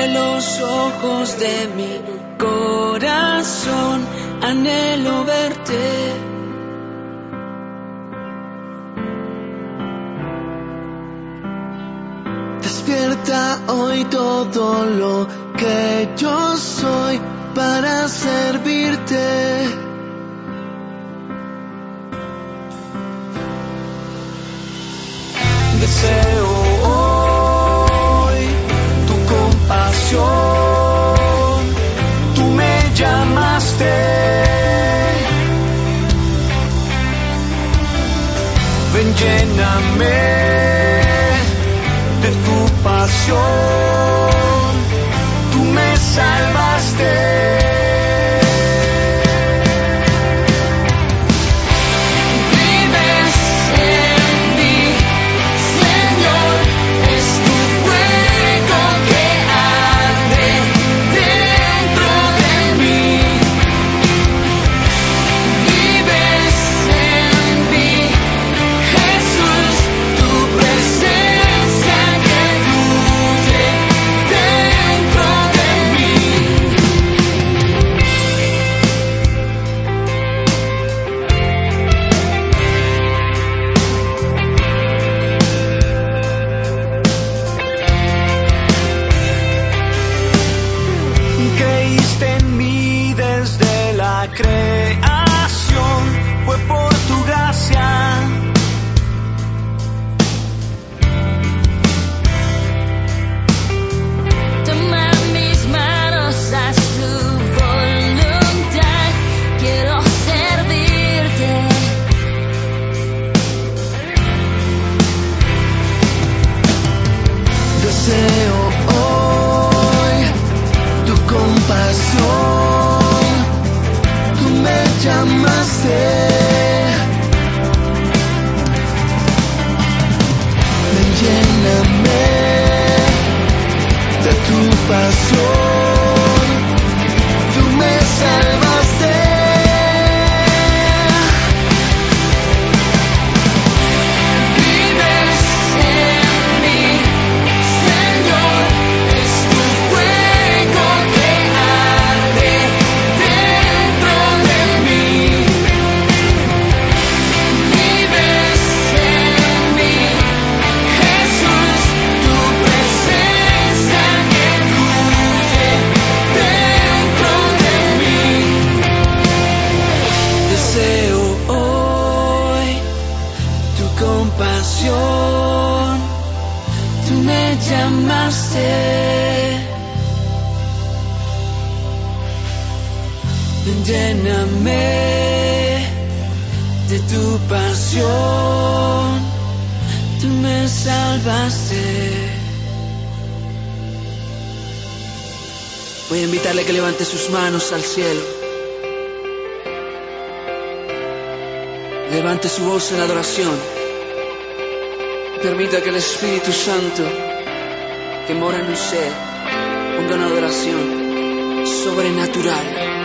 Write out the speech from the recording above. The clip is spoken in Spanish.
los ojos de mi corazón, anhelo verte. Despierta hoy todo lo que yo soy para servirte. Deseo hoy tu compasión, tú me llamaste, ven lléname de tu pasión, tú me salvaste. Creación fue por tu gracia. Toma mis manos, haz tu voluntad, quiero servirte. Deseo hoy tu compasión, me llamaste, ven lléname de tu pasión, tú me salvaste. Vives en mí, Señor, es tu fuego que arde dentro de mí. Vives en mí, Jesús, tu presencia que fluye dentro de mí. Deseo hoy tu compasión, tú me llamaste, ven lléname de tu pasión, tú me salvaste. Voy a invitarle a que levante sus manos al cielo. Levante su voz en adoración. Permita que el Espíritu Santo que mora en usted ponga una adoración sobrenatural.